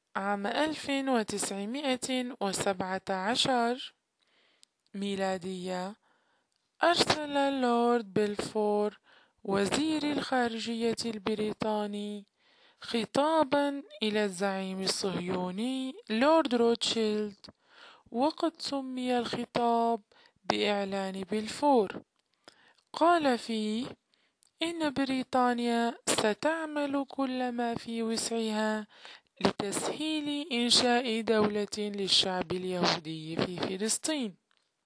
عام 1917 ميلادية، أرسل لورد بلفور وزير الخارجية البريطاني خطابا إلى الزعيم الصهيوني لورد روتشيلد، وقد سمي الخطاب بإعلان بلفور. قال فيه إن بريطانيا ستعمل كل ما في وسعها لتسهيل إنشاء دولة للشعب اليهودي في فلسطين،